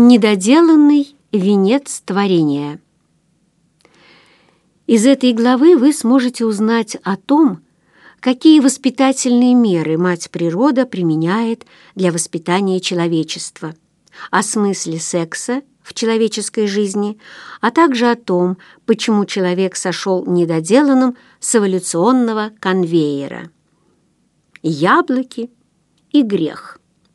Недоделанный венец творения. Из этой главы вы сможете узнать о том, какие воспитательные меры Мать Природа применяет для воспитания человечества, о смысле секса в человеческой жизни, а также о том, почему человек сошел недоделанным с эволюционного конвейера. Яблоки и грех.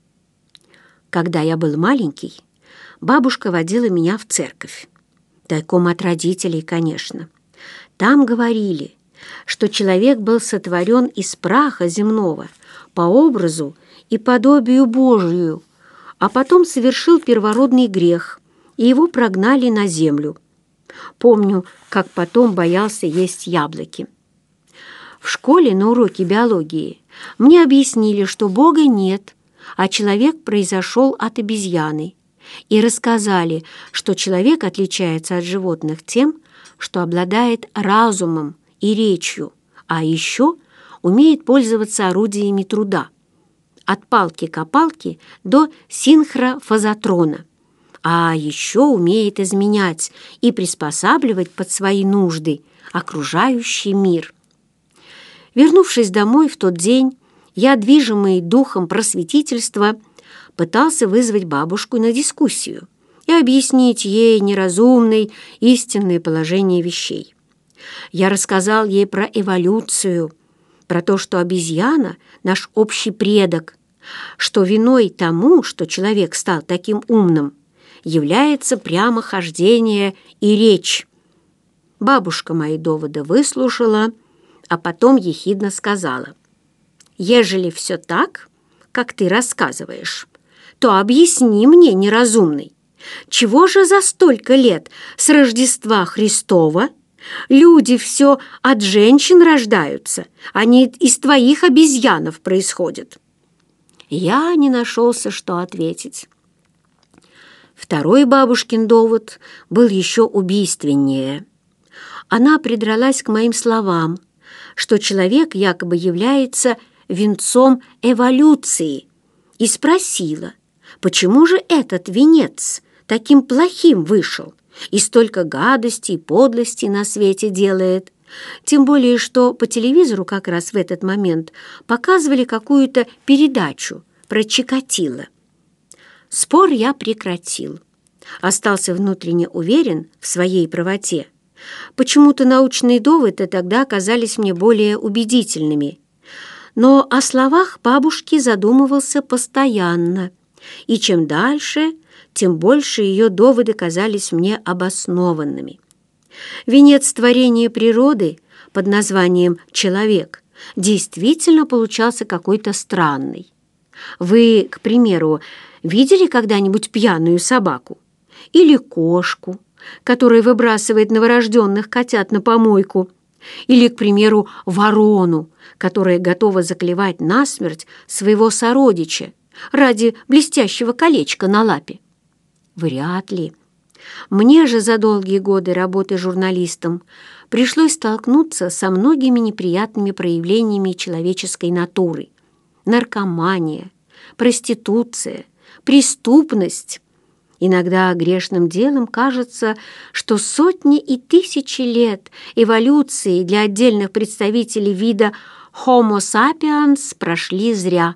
Когда я был маленький, бабушка водила меня в церковь. Тайком от родителей, конечно. Там говорили, что человек был сотворен из праха земного по образу и подобию Божию, а потом совершил первородный грех, и его прогнали на землю. Помню, как потом боялся есть яблоки. В школе на уроке биологии мне объяснили, что Бога нет, а человек произошел от обезьяны, и рассказали, что человек отличается от животных тем, что обладает разумом и речью, а еще умеет пользоваться орудиями труда, от палки-копалки до синхрофазотрона, а еще умеет изменять и приспосабливать под свои нужды окружающий мир. Вернувшись домой в тот день, я, движимый духом просветительства, пытался вызвать бабушку на дискуссию и объяснить ей неразумное истинное положение вещей. Я рассказал ей про эволюцию, про то, что обезьяна — наш общий предок, что виной тому, что человек стал таким умным, является прямохождение и речь. Бабушка мои доводы выслушала, а потом ехидно сказала: «Ежели все так, как ты рассказываешь, то объясни мне, неразумный, чего же за столько лет с Рождества Христова люди все от женщин рождаются, они из твоих обезьянов происходят?» Я не нашелся, что ответить. Второй бабушкин довод был еще убийственнее. Она придралась к моим словам, что человек якобы является венцом эволюции, и спросила, почему же этот венец таким плохим вышел и столько гадостей и подлостей на свете делает, тем более что по телевизору как раз в этот момент показывали какую-то передачу про Чикатило. Спор я прекратил, остался внутренне уверен в своей правоте. Почему-то научные доводы тогда оказались мне более убедительными. Но о словах бабушки задумывался постоянно, и чем дальше, тем больше ее доводы казались мне обоснованными. Венец творения природы под названием «человек» действительно получался какой-то странный. Вы, к примеру, видели когда-нибудь пьяную собаку? Или кошку, которая выбрасывает новорожденных котят на помойку? Или, к примеру, ворону, которая готова заклевать насмерть своего сородича ради блестящего колечка на лапе? Вряд ли. Мне же за долгие годы работы журналистом пришлось столкнуться со многими неприятными проявлениями человеческой натуры. Наркомания, проституция, преступность. Иногда грешным делом кажется, что сотни и тысячи лет эволюции для отдельных представителей вида Homo sapiens прошли зря.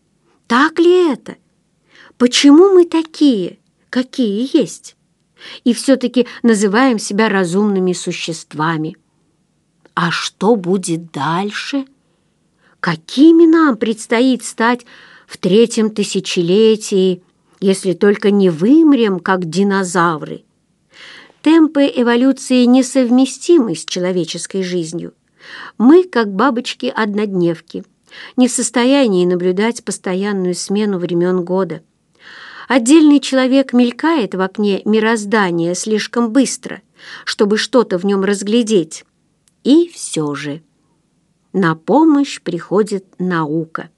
Так ли это? Почему мы такие, какие есть? И все-таки называем себя разумными существами. А что будет дальше? Какими нам предстоит стать в 3-м тысячелетии, если только не вымрем, как динозавры? Темпы эволюции несовместимы с человеческой жизнью. Мы, как бабочки-однодневки, не в состоянии наблюдать постоянную смену времен года. Отдельный человек мелькает в окне мироздания слишком быстро, чтобы что-то в нем разглядеть. И все же на помощь приходит наука.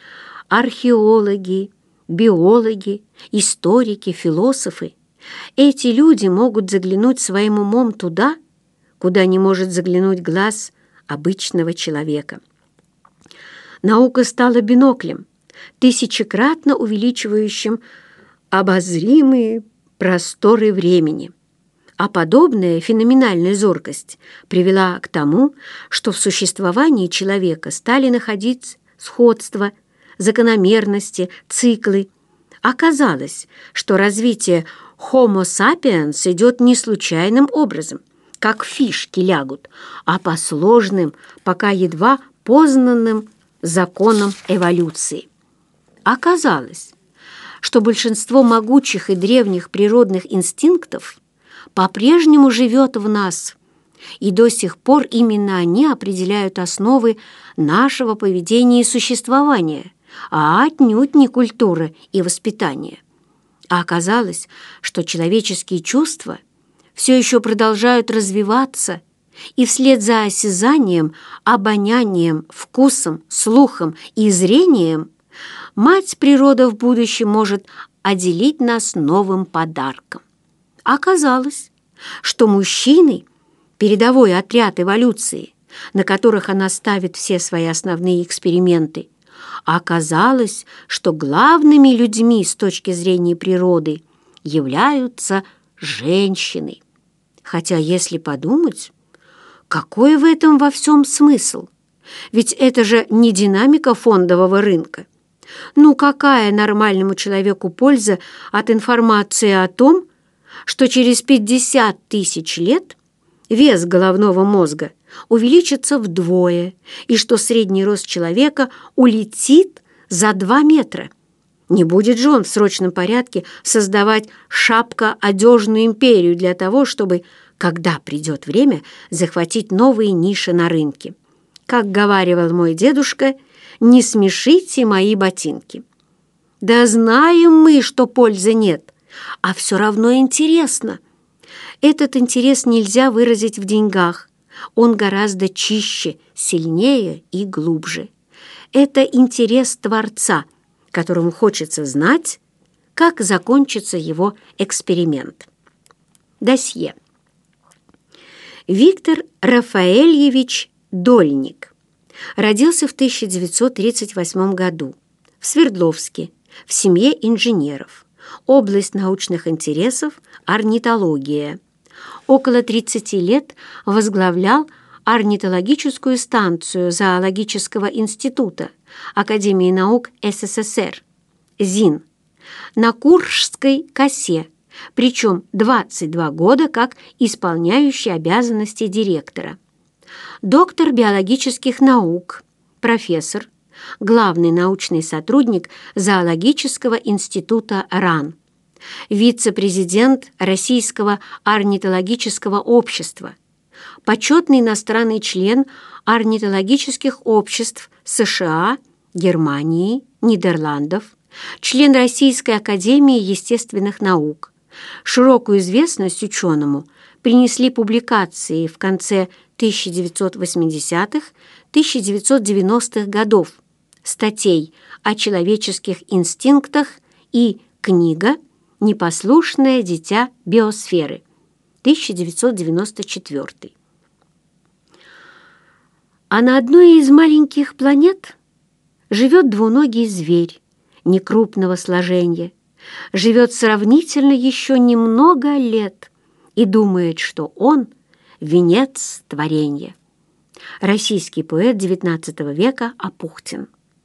Археологи, биологи, историки, философы – эти люди могут заглянуть своим умом туда, куда не может заглянуть глаз обычного человека. Наука стала биноклем, тысячекратно увеличивающим обозримые просторы времени. А подобная феноменальная зоркость привела к тому, что в существовании человека стали находить сходства, закономерности, циклы. Оказалось, что развитие Homo sapiens идет не случайным образом, как фишки лягут, а по сложным, пока едва познанным законам эволюции. Оказалось, что большинство могучих и древних природных инстинктов по-прежнему живет в нас, и до сих пор именно они определяют основы нашего поведения и существования, а отнюдь не культура и воспитание. А оказалось, что человеческие чувства все еще продолжают развиваться, и вслед за осязанием, обонянием, вкусом, слухом и зрением мать природа в будущем может отделить нас новым подарком. Оказалось, что мужчины – передовой отряд эволюции, на которых она ставит все свои основные эксперименты. Оказалось, что главными людьми с точки зрения природы являются женщины. Хотя, если подумать, какой в этом во всем смысл? Ведь это же не динамика фондового рынка. Ну, какая нормальному человеку польза от информации о том, что через 50 тысяч лет вес головного мозга увеличится вдвое и что средний рост человека улетит за 2 метра? Не будет же он в срочном порядке создавать шапко-одежную империю для того, чтобы, когда придет время, захватить новые ниши на рынке. Как говаривал мой дедушка, «Не смешите мои ботинки». Да знаем мы, что пользы нет, а все равно интересно. Этот интерес нельзя выразить в деньгах. Он гораздо чище, сильнее и глубже. Это интерес Творца, которому хочется знать, как закончится его эксперимент. Досье. Виктор Рафаэльевич Дольник родился в 1938 году в Свердловске в семье инженеров. Область научных интересов – орнитология. Около 30 лет возглавлял орнитологическую станцию Зоологического института Академии наук СССР ЗИН на Куршской косе, причем 22 года как исполняющий обязанности директора. Доктор биологических наук, профессор, главный научный сотрудник Зоологического института РАН, вице-президент Российского орнитологического общества, почетный иностранный член орнитологических обществ США, Германии, Нидерландов, член Российской академии естественных наук. Широкую известность ученому принесли публикации в конце 1980-1990-х годов статей о человеческих инстинктах и книга «Непослушное дитя биосферы» 1994. А на одной из маленьких планет живет двуногий зверь некрупного сложения, живет сравнительно еще немного лет и думает, что он — венец творения. Российский поэт XIX века Апухтин.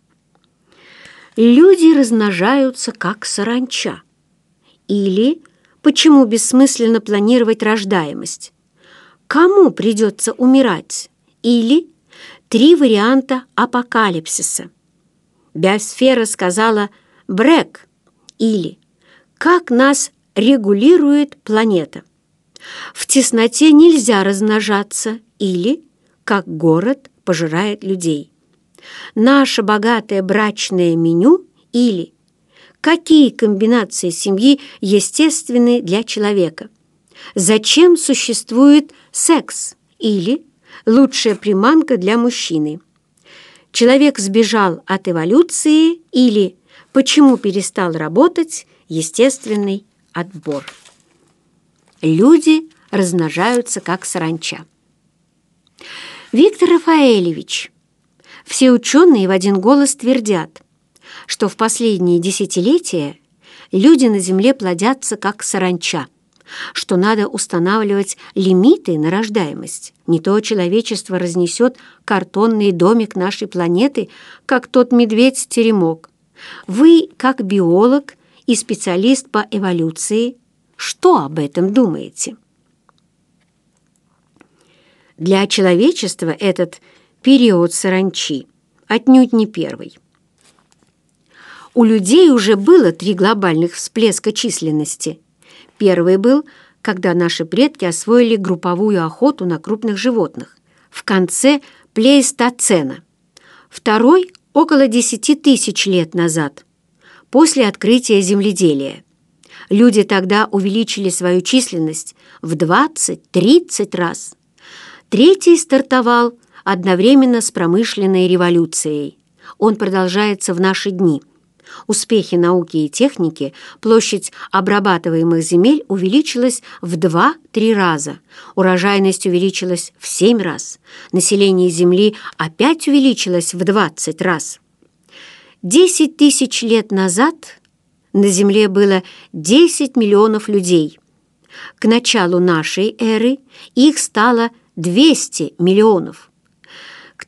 Люди размножаются как саранча. Или почему бессмысленно планировать рождаемость? Кому придется умирать? Или 3 варианта апокалипсиса. Биосфера сказала «брэк» или «как нас регулирует планета». В тесноте нельзя размножаться или «как город пожирает людей». Наше богатое брачное меню или какие комбинации семьи естественны для человека. Зачем существует секс или лучшая приманка для мужчины. Человек сбежал от эволюции или почему перестал работать естественный отбор. Люди размножаются как саранча. Виктор Рафаэльевич. Все ученые в один голос твердят, что в последние десятилетия люди на Земле плодятся как саранча, что надо устанавливать лимиты на рождаемость. Не то человечество разнесет картонный домик нашей планеты, как тот медведь-теремок. Вы, как биолог и специалист по эволюции, что об этом думаете? Для человечества этот период саранчи отнюдь не первый. У людей уже было 3 глобальных всплеска численности. Первый был, когда наши предки освоили групповую охоту на крупных животных в конце плейстоцена. Второй – около 10 тысяч лет назад, после открытия земледелия. Люди тогда увеличили свою численность в 20-30 раз. Третий стартовал одновременно с промышленной революцией. Он продолжается в наши дни. Успехи науки и техники, площадь обрабатываемых земель увеличилась в 2-3 раза, урожайность увеличилась в 7 раз, население Земли опять увеличилось в 20 раз. 10 тысяч лет назад на Земле было 10 миллионов людей. К началу нашей эры их стало 200 миллионов. К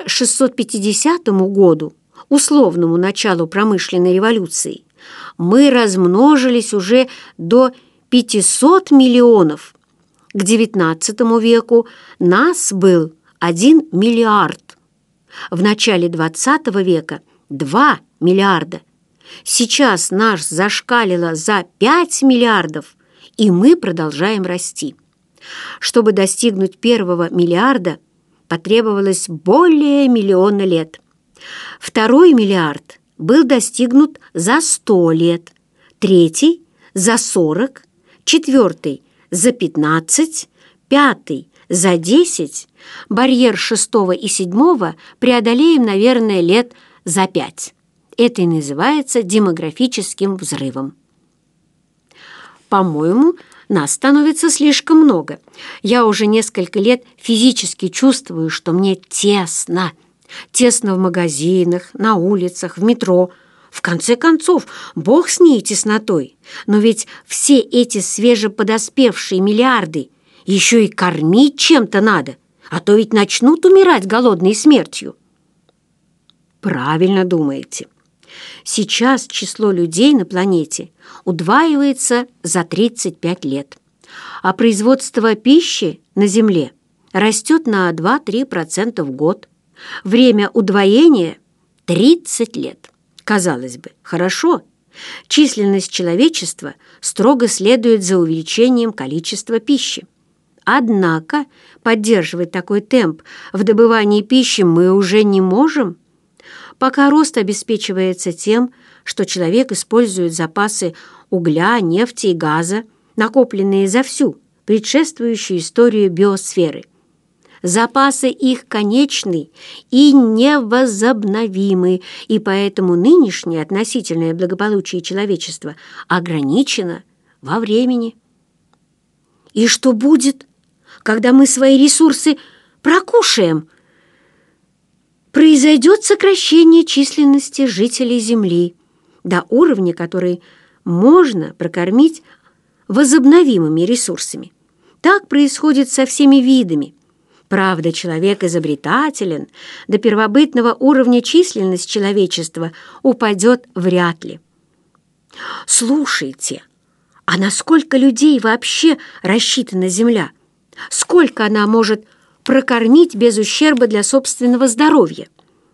1650 году, условному началу промышленной революции, мы размножились уже до 500 миллионов. К XIX веку нас был 1 миллиард. В начале XX века 2 миллиарда. Сейчас наш зашкалило за 5 миллиардов, и мы продолжаем расти. Чтобы достигнуть 1 миллиарда, потребовалось более миллиона лет. 2 миллиард был достигнут за 100 лет, 3 – за 40, 4 – за 15, 5 – за 10, барьер 6 и 7 преодолеем, наверное, лет за 5. Это и называется демографическим взрывом. По-моему, нас становится слишком много. Я уже несколько лет физически чувствую, что мне тесно. Тесно в магазинах, на улицах, в метро. В конце концов, бог с ней теснотой. Но ведь все эти свежеподоспевшие миллиарды еще и кормить чем-то надо, а то ведь начнут умирать голодной смертью. Правильно думаете. Сейчас число людей на планете удваивается за 35 лет, а производство пищи на Земле растет на 2-3% в год. Время удвоения – 30 лет. Казалось бы, хорошо. Численность человечества строго следует за увеличением количества пищи. Однако поддерживать такой темп в добывании пищи мы уже не можем. Пока рост обеспечивается тем, что человек использует запасы угля, нефти и газа, накопленные за всю предшествующую историю биосферы. Запасы их конечны и невозобновимы, и поэтому нынешнее относительное благополучие человечества ограничено во времени. И что будет, когда мы свои ресурсы прокушаем? Произойдет сокращение численности жителей Земли до уровня, который можно прокормить возобновимыми ресурсами. Так происходит со всеми видами. Правда, человек изобретателен, до первобытного уровня численность человечества упадет вряд ли. Слушайте, а на сколько людей вообще рассчитана Земля? Сколько она может прокормить без ущерба для собственного здоровья?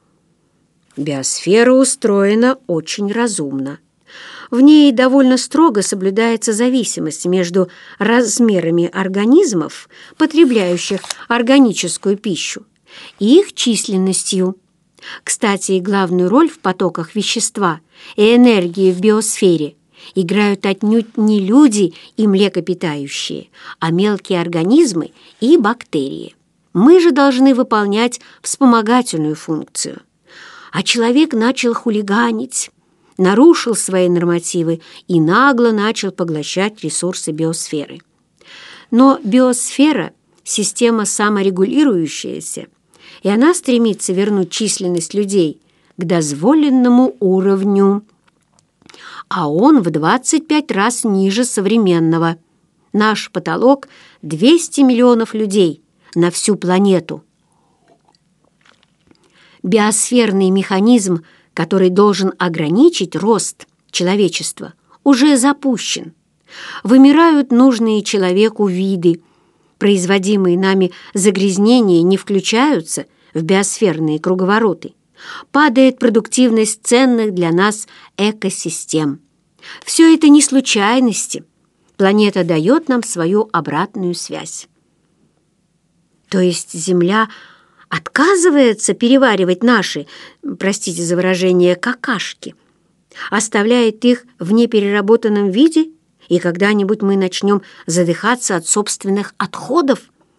Биосфера устроена очень разумно. В ней довольно строго соблюдается зависимость между размерами организмов, потребляющих органическую пищу, и их численностью. Кстати, главную роль в потоках вещества и энергии в биосфере играют отнюдь не люди и млекопитающие, а мелкие организмы и бактерии. Мы же должны выполнять вспомогательную функцию. А человек начал хулиганить, нарушил свои нормативы и нагло начал поглощать ресурсы биосферы. Но биосфера – система саморегулирующаяся, и она стремится вернуть численность людей к дозволенному уровню. а он в 25 раз ниже современного. Наш потолок – 200 миллионов людей на всю планету. Биосферный механизм, который должен ограничить рост человечества, уже запущен. Вымирают нужные человеку виды. Производимые нами загрязнения не включаются в биосферные круговороты. Падает продуктивность ценных для нас экосистем. Все это не случайности. Планета дает нам свою обратную связь. То есть Земля отказывается переваривать наши, простите за выражение, какашки, оставляет их в непереработанном виде, и когда-нибудь мы начнем задыхаться от собственных отходов?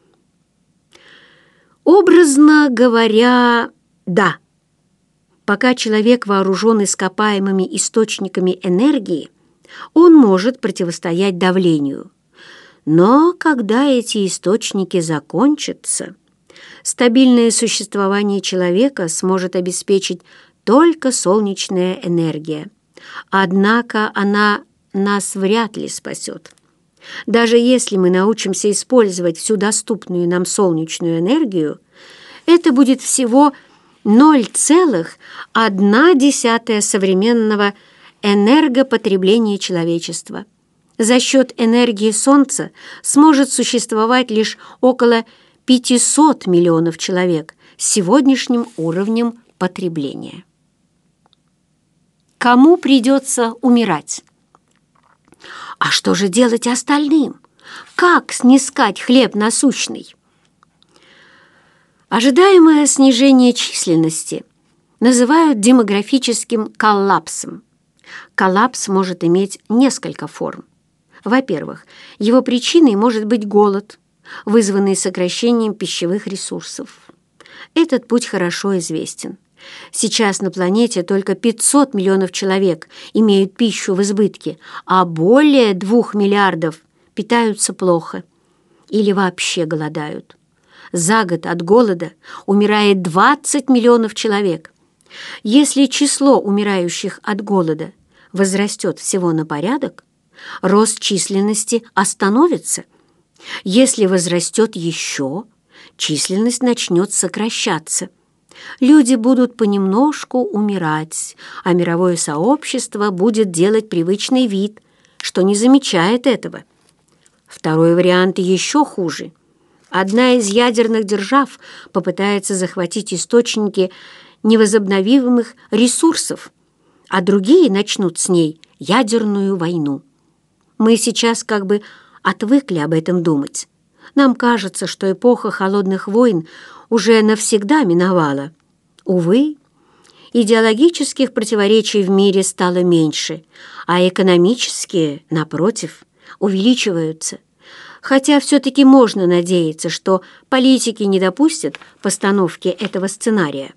Образно говоря, да. Пока человек вооружен ископаемыми источниками энергии, он может противостоять давлению. Но когда эти источники закончатся, стабильное существование человека сможет обеспечить только солнечная энергия. Однако она нас вряд ли спасет. Даже если мы научимся использовать всю доступную нам солнечную энергию, это будет всего 0,1 современного энергопотребления человечества. За счет энергии Солнца сможет существовать лишь около 500 миллионов человек с сегодняшним уровнем потребления. Кому придется умирать? А что же делать остальным? Как снискать хлеб насущный? Ожидаемое снижение численности называют демографическим коллапсом. Коллапс может иметь несколько форм. Во-первых, его причиной может быть голод, вызванный сокращением пищевых ресурсов. Этот путь хорошо известен. Сейчас на планете только 500 миллионов человек имеют пищу в избытке, а более 2 миллиардов питаются плохо или вообще голодают. За год от голода умирает 20 миллионов человек. Если число умирающих от голода возрастет всего на порядок, рост численности остановится. Если возрастет еще, численность начнет сокращаться. Люди будут понемножку умирать, а мировое сообщество будет делать привычный вид, что не замечает этого. Второй вариант еще хуже. Одна из ядерных держав попытается захватить источники невозобновимых ресурсов, а другие начнут с ней ядерную войну. Мы сейчас как бы отвыкли об этом думать. Нам кажется, что эпоха холодных войн уже навсегда миновала. Увы, идеологических противоречий в мире стало меньше, а экономические, напротив, увеличиваются. Хотя все-таки можно надеяться, что политики не допустят постановки этого сценария.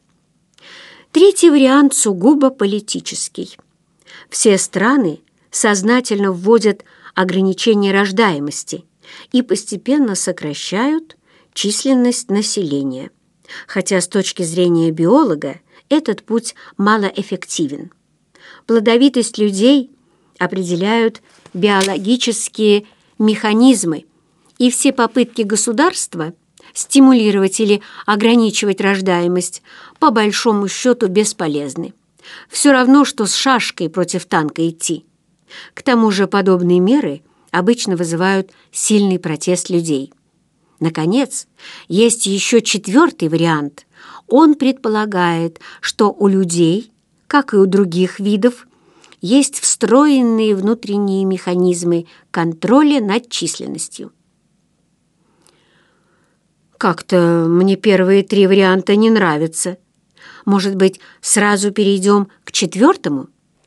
Третий вариант сугубо политический. Все страны сознательно вводят ограничение рождаемости и постепенно сокращают численность населения. Хотя с точки зрения биолога этот путь малоэффективен. Плодовитость людей определяют биологические механизмы, и все попытки государства стимулировать или ограничивать рождаемость по большому счету бесполезны. Все равно, что с шашкой против танка идти. К тому же подобные меры обычно вызывают сильный протест людей. Наконец, есть еще четвертый вариант. Он предполагает, что у людей, как и у других видов, есть встроенные внутренние механизмы контроля над численностью. Как-то мне первые три варианта не нравятся. Может быть, сразу перейдем к четвертому?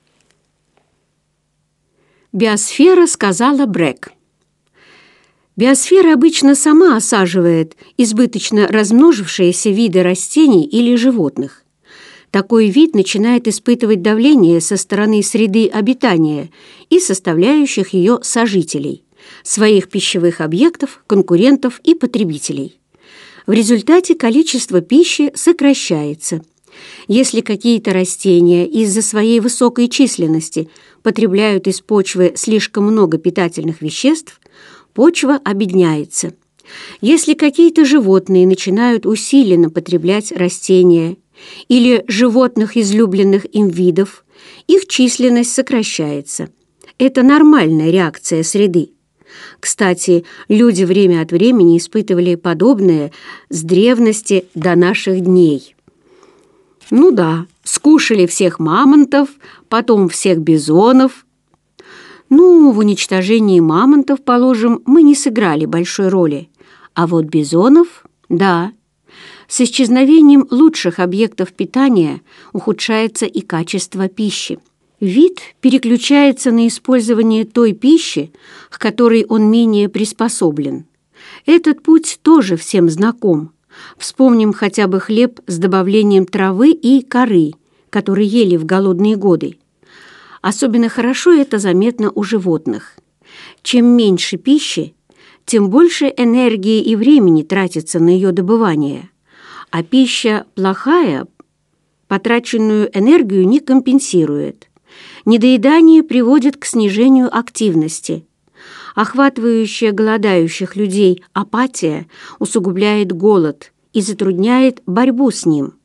Биосфера, сказала Брэк. Биосфера обычно сама осаживает избыточно размножившиеся виды растений или животных. Такой вид начинает испытывать давление со стороны среды обитания и составляющих ее сожителей, своих пищевых объектов, конкурентов и потребителей. В результате количество пищи сокращается. Если какие-то растения из-за своей высокой численности потребляют из почвы слишком много питательных веществ, почва обедняется. Если какие-то животные начинают усиленно потреблять растения или животных излюбленных им видов, их численность сокращается. Это нормальная реакция среды. Кстати, люди время от времени испытывали подобное с древности до наших дней. Ну да, скушали всех мамонтов, потом всех бизонов. Ну, в уничтожении мамонтов, положим, мы не сыграли большой роли. А вот бизонов – да. С исчезновением лучших объектов питания ухудшается и качество пищи. Вид переключается на использование той пищи, к которой он менее приспособлен. Этот путь тоже всем знаком. Вспомним хотя бы хлеб с добавлением травы и коры, который ели в голодные годы. Особенно хорошо это заметно у животных. Чем меньше пищи, тем больше энергии и времени тратится на ее добывание. А пища плохая потраченную энергию не компенсирует. Недоедание приводит к снижению активности. Охватывающая голодающих людей апатия усугубляет голод и затрудняет борьбу с ним.